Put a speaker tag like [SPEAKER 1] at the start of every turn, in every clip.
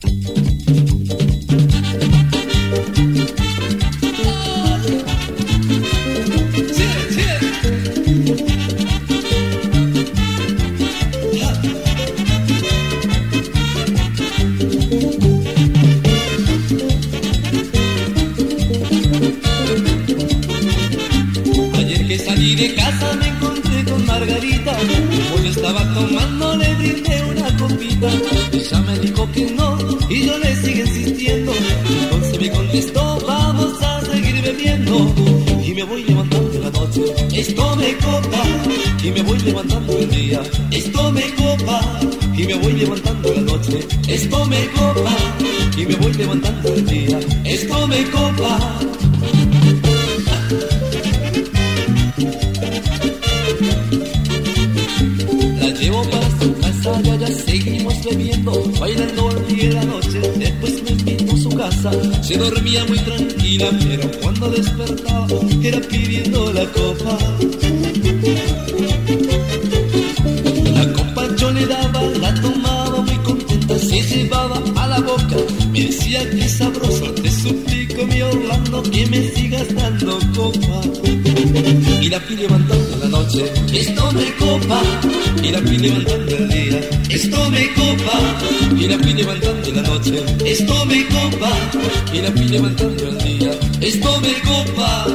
[SPEAKER 1] Salí de casa, me encontré con Margarita. Hoy estaba tomando, le brindé una copita. Ella me dijo que no y yo le sigo insistiendo. Entonces me contestó, vamos a seguir bebiendo. Y me voy levantando la noche, esto me copa. Y me voy levantando el día, esto me copa. Y me voy levantando la noche, esto me copa. Y me voy levantando el día, esto me copa. Llevo para su casa, ya seguimos bebiendo, bailando el día y la noche, después me invito a su casa. Se dormía muy tranquila, pero cuando despertaba, era pidiendo la copa. La copa yo le daba, la tomaba muy contenta, se llevaba a la boca, me decía que sabroso, te suplico mi Orlando, que me sigas dando copa. Y la fui levantando la noche, esto me copa. Y la fui levantando el día, esto me copa. Y la fui levantando la noche, esto me copa. Y la fui levantando el día, esto me copa.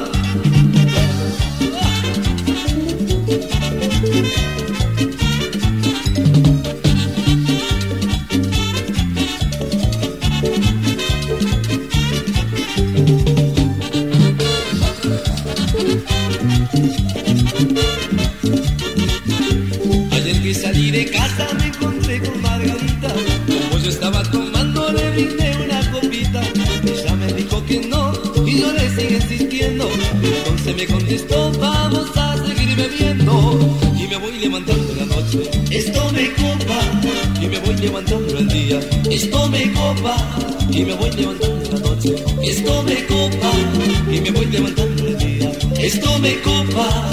[SPEAKER 1] Ayer que salí de casa me encontré con Margarita. Como yo estaba tomando le brindé una copita. Ella me dijo que no y yo le sigo insistiendo. Entonces me contestó, vamos a seguir bebiendo. Y me voy levantando la noche, esto me copa. Y me voy levantando el día, esto me copa. Y me voy levantando la noche, esto me copa. Y me voy levantando el día, esto me copa.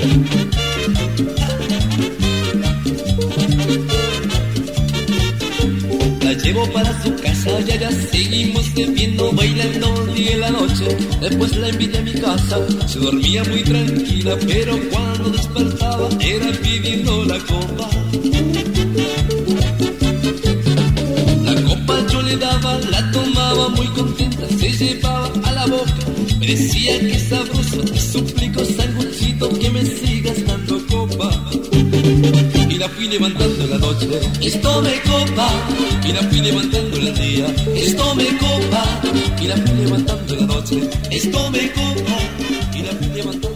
[SPEAKER 1] La llevo para su casa, ya seguimos bebiendo, bailando el día y la noche. Después la invité a mi casa, se dormía muy tranquila, pero cuando despertaba era pidiendo la copa. La copa yo le daba, la tomaba muy contenta, se llevaba a la boca. Me decía que sabroso, te suplico sanguchito, que me sigas dando copa. Y la fui levantando la noche, esto me copa. Y la fui levantando el día, esto me copa. Y la fui levantando la noche, esto me copa. Y la fui levantando